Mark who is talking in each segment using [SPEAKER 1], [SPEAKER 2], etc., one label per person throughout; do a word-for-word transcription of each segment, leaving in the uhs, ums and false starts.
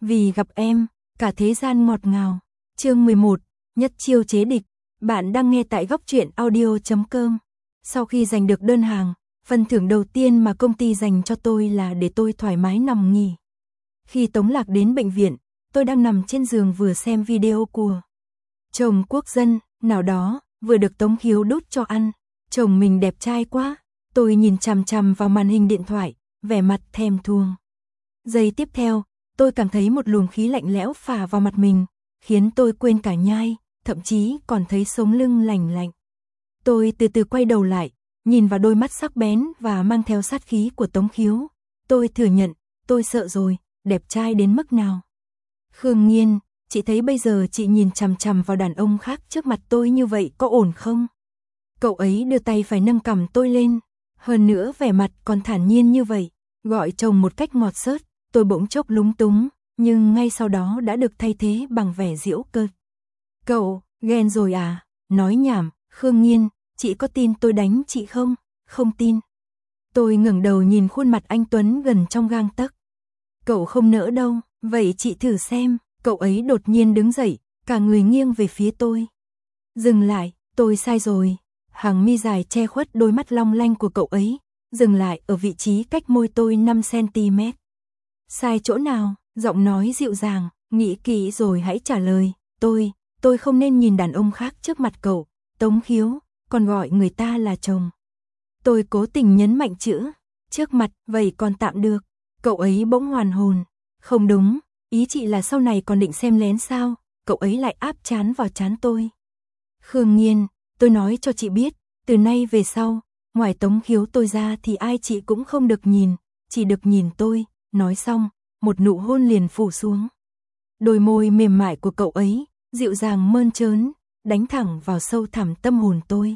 [SPEAKER 1] Vì gặp em, cả thế gian ngọt ngào. Chương mười một, nhất chiêu chế địch. Bạn đang nghe tại góc truyện audio chấm com. Sau khi giành được đơn hàng, phần thưởng đầu tiên mà công ty dành cho tôi là để tôi thoải mái nằm nghỉ. Khi Tống Lạc đến bệnh viện, tôi đang nằm trên giường vừa xem video của chồng quốc dân nào đó, vừa được Tống Khiếu đút cho ăn. Chồng mình đẹp trai quá. Tôi nhìn chằm chằm vào màn hình điện thoại, vẻ mặt thèm thuồng. Giây tiếp theo, tôi cảm thấy một luồng khí lạnh lẽo phả vào mặt mình, khiến tôi quên cả nhai, thậm chí còn thấy sống lưng lành lạnh. Tôi từ từ quay đầu lại, nhìn vào đôi mắt sắc bén và mang theo sát khí của Tống Khiếu. Tôi thừa nhận, tôi sợ rồi, đẹp trai đến mức nào. Khương Nghiên, chị thấy bây giờ chị nhìn chằm chằm vào đàn ông khác trước mặt tôi như vậy có ổn không? Cậu ấy đưa tay phải nâng cằm tôi lên, hơn nữa vẻ mặt còn thản nhiên như vậy, gọi chồng một cách ngọt xớt. Tôi bỗng chốc lúng túng, nhưng ngay sau đó đã được thay thế bằng vẻ giễu cợt. Cậu, ghen rồi à? Nói nhảm, Khương Nghiên, chị có tin tôi đánh chị không? Không tin. Tôi ngẩng đầu nhìn khuôn mặt anh Tuấn gần trong gang tấc. Cậu không nỡ đâu, vậy chị thử xem. Cậu ấy đột nhiên đứng dậy, cả người nghiêng về phía tôi. Dừng lại, tôi sai rồi. Hàng mi dài che khuất đôi mắt long lanh của cậu ấy, dừng lại ở vị trí cách môi tôi năm xăng-ti-mét. Sai chỗ nào? Giọng nói dịu dàng, nghĩ kỹ rồi hãy trả lời. Tôi, tôi không nên nhìn đàn ông khác trước mặt cậu, Tống Khiếu, còn gọi người ta là chồng. Tôi cố tình nhấn mạnh chữ, trước mặt, vậy còn tạm được. Cậu ấy bỗng hoàn hồn. Không đúng, ý chị là sau này còn định xem lén sao? Cậu ấy lại áp trán vào trán tôi. Khương Nghiên, tôi nói cho chị biết, từ nay về sau, ngoài Tống Khiếu tôi ra thì ai chị cũng không được nhìn, chỉ được nhìn tôi. Nói xong, một nụ hôn liền phủ xuống. Đôi môi mềm mại của cậu ấy, dịu dàng mơn trớn, đánh thẳng vào sâu thẳm tâm hồn tôi.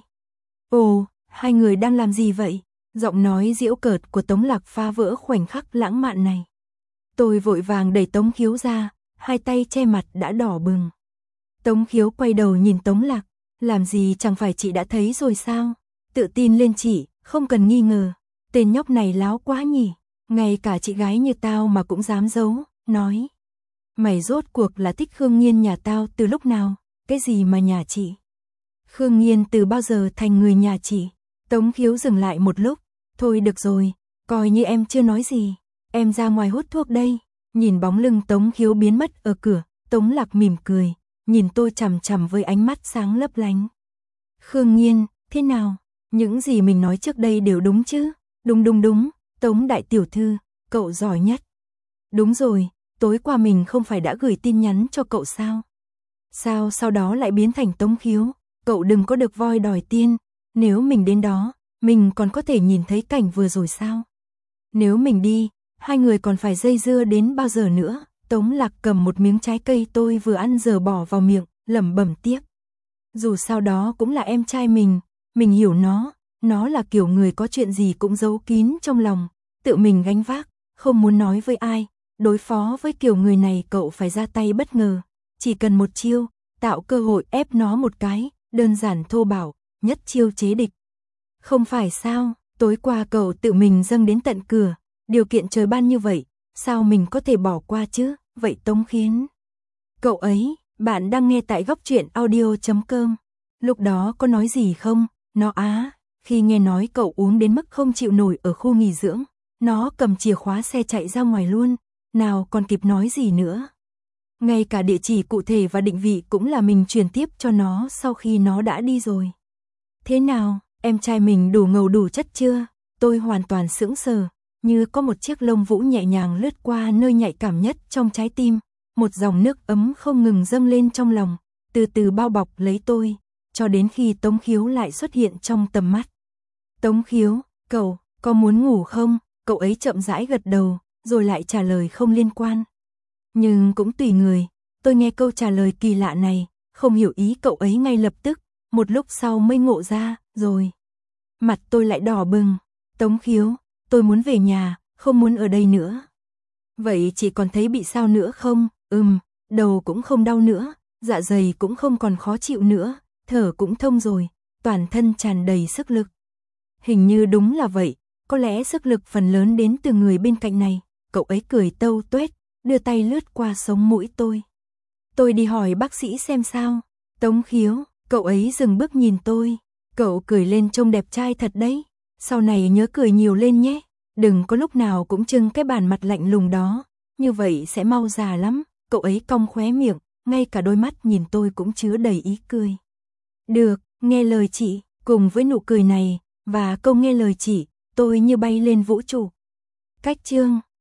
[SPEAKER 1] Ồ, hai người đang làm gì vậy? Giọng nói giễu cợt của Tống Lạc phá vỡ khoảnh khắc lãng mạn này. Tôi vội vàng đẩy Tống Khiếu ra, hai tay che mặt đã đỏ bừng. Tống Khiếu quay đầu nhìn Tống Lạc, làm gì chẳng phải chị đã thấy rồi sao? Tự tin lên chị, không cần nghi ngờ. Tên nhóc này láo quá nhỉ? Ngay cả chị gái như tao mà cũng dám giấu, nói. Mày rốt cuộc là thích Khương Nghiên nhà tao từ lúc nào? Cái gì mà nhà chị? Khương Nghiên từ bao giờ thành người nhà chị? Tống Khiếu dừng lại một lúc. Thôi được rồi, coi như em chưa nói gì. Em ra ngoài hút thuốc đây. Nhìn bóng lưng Tống Khiếu biến mất ở cửa, Tống Lạc mỉm cười, nhìn tôi chằm chằm với ánh mắt sáng lấp lánh. Khương Nghiên, thế nào? Những gì mình nói trước đây đều đúng chứ? Đúng đúng đúng. Tống đại tiểu thư, cậu giỏi nhất. Đúng rồi, tối qua mình không phải đã gửi tin nhắn cho cậu sao? Sao sau đó lại biến thành Tống Khiếu? Cậu đừng có được voi đòi tiên. Nếu mình đến đó, mình còn có thể nhìn thấy cảnh vừa rồi sao? Nếu mình đi, hai người còn phải dây dưa đến bao giờ nữa? Tống Lạc cầm một miếng trái cây tôi vừa ăn giờ bỏ vào miệng, lẩm bẩm tiếp. Dù sao đó cũng là em trai mình, mình hiểu nó. Nó là kiểu người có chuyện gì cũng giấu kín trong lòng, tự mình gánh vác, không muốn nói với ai. Đối phó với kiểu người này cậu phải ra tay bất ngờ. Chỉ cần một chiêu, tạo cơ hội ép nó một cái, đơn giản thô bạo, nhất chiêu chế địch. Không phải sao, tối qua cậu tự mình dâng đến tận cửa, điều kiện trời ban như vậy, sao mình có thể bỏ qua chứ? Vậy Tống Khiến. Cậu ấy, bạn đang nghe tại góc truyện audio chấm com. Lúc đó có nói gì không? Nó á. Khi nghe nói cậu uống đến mức không chịu nổi ở khu nghỉ dưỡng, nó cầm chìa khóa xe chạy ra ngoài luôn, nào còn kịp nói gì nữa. Ngay cả địa chỉ cụ thể và định vị cũng là mình truyền tiếp cho nó sau khi nó đã đi rồi. Thế nào, em trai mình đủ ngầu đủ chất chưa? Tôi hoàn toàn sững sờ, như có một chiếc lông vũ nhẹ nhàng lướt qua nơi nhạy cảm nhất trong trái tim, một dòng nước ấm không ngừng dâng lên trong lòng, từ từ bao bọc lấy tôi, cho đến khi Tống Khiếu lại xuất hiện trong tầm mắt. Tống Khiếu, cậu, có muốn ngủ không? Cậu ấy chậm rãi gật đầu, rồi lại trả lời không liên quan. Nhưng cũng tùy người, tôi nghe câu trả lời kỳ lạ này, không hiểu ý cậu ấy ngay lập tức, một lúc sau mới ngộ ra, rồi. Mặt tôi lại đỏ bừng. Tống Khiếu, tôi muốn về nhà, không muốn ở đây nữa. Vậy chị còn thấy bị sao nữa không? Ừm, đầu cũng không đau nữa, dạ dày cũng không còn khó chịu nữa, thở cũng thông rồi, toàn thân tràn đầy sức lực. Hình như đúng là vậy, có lẽ sức lực phần lớn đến từ người bên cạnh này. Cậu ấy cười tâu tuét, đưa tay lướt qua sống mũi tôi. Tôi đi hỏi bác sĩ xem sao. Tống Khiếu, cậu ấy dừng bước nhìn tôi. Cậu cười lên trông đẹp trai thật đấy. Sau này nhớ cười nhiều lên nhé. Đừng có lúc nào cũng trưng cái bản mặt lạnh lùng đó. Như vậy sẽ mau già lắm. Cậu ấy cong khóe miệng, ngay cả đôi mắt nhìn tôi cũng chứa đầy ý cười. Được, nghe lời chị. Cùng với nụ cười này, và câu nghe lời chị, tôi như bay lên vũ trụ. Cách chương